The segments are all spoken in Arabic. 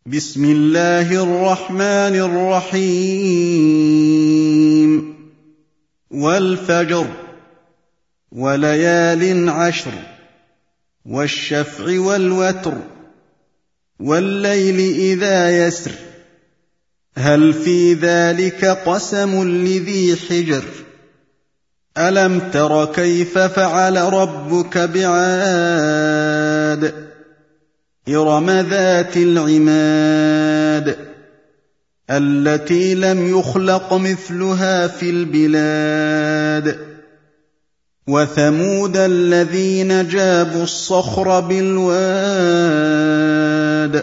بسم الله الرحمن الرحيم والفجر وليال عشر والشفع والوتر والليل إذا يسر هل في ذلك قسم لذي حجر ألم تر كيف فعل ربك بعاد إرم ذات العماد التي لم يخلق مثلها في البلاد وثمود الذين جابوا الصخر بالواد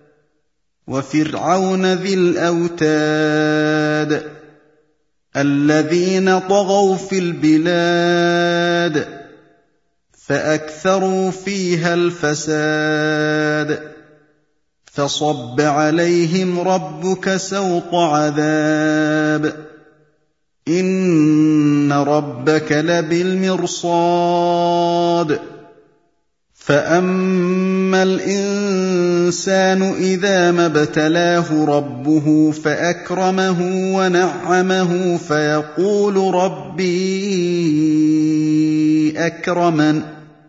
وفرعون ذي الأوتاد الذين طغوا في البلاد فأكثروا فيها الفساد فصب عليهم ربك سوط عذاب إن ربك لبالمرصاد فأما الإنسان إذا ما ابتلاه ربه فأكرمه ونعمه فيقول ربي أكرمن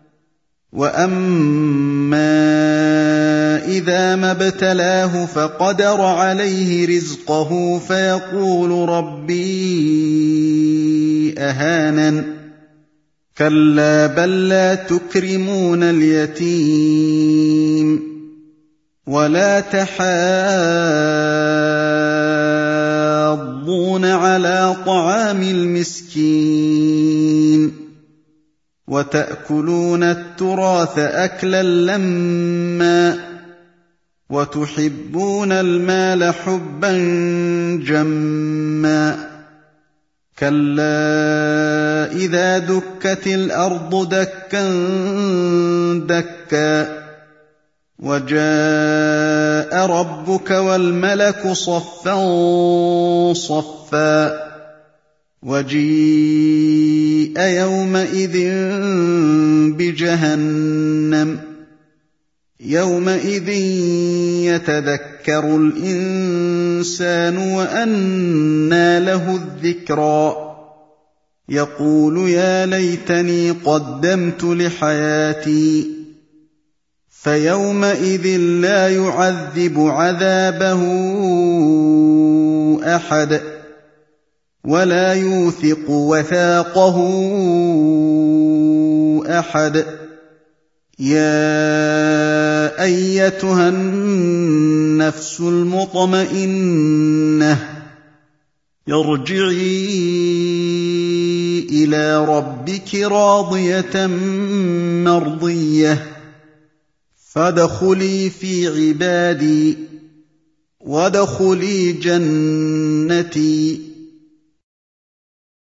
وأما إذا ما ابتلاه فقدر عليه رزقه فيقول ربي أهانن كلا بل لا تكرمون اليتيم ولا تحاضون على طعام المسكين وتأكلون التراث أكلا لما وتحبون المال حبا جما كلا إذا دكت الأرض دكا دكا وجاء ربك والملك صفا صفا وجيء يومئذ بجهنم يومئذ يتذكر الإنسان وأنى له الذكرى يقول يا ليتني قدمت لحياتي فيومئذ لا يعذب عذابه أحد ولا يوثق وثاقه أحد يا أيتها النفس المطمئنة ارجعي إلى ربك راضية مرضية فادخلي في عبادي وادخلي جنتي